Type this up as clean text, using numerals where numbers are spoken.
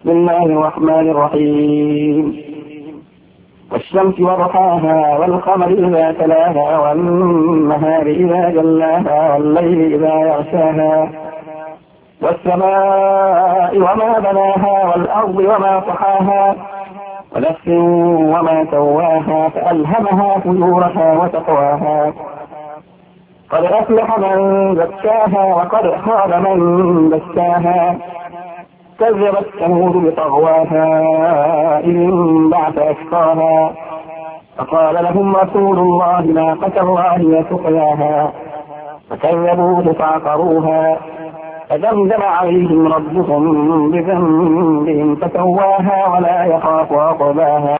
بسم الله الرحمن الرحيم. والشمس وضحاها والقمر إذا تلاها والنهار إذا جلاها والليل إذا يغشاها والسماء وما بناها والأرض وما طحاها ونفس وما سواها فألهمها فجورها وتقواها قد أفلح من زكاها وقد خاب من دساها كذبت ثمود بطغواها إذ انبعث أشقاها فقال لهم رسول الله ناقة الله وسقياها فكذبوه فعقروها فدمدم عليهم ربهم بذنبهم فسواها ولا يخاف عقباها.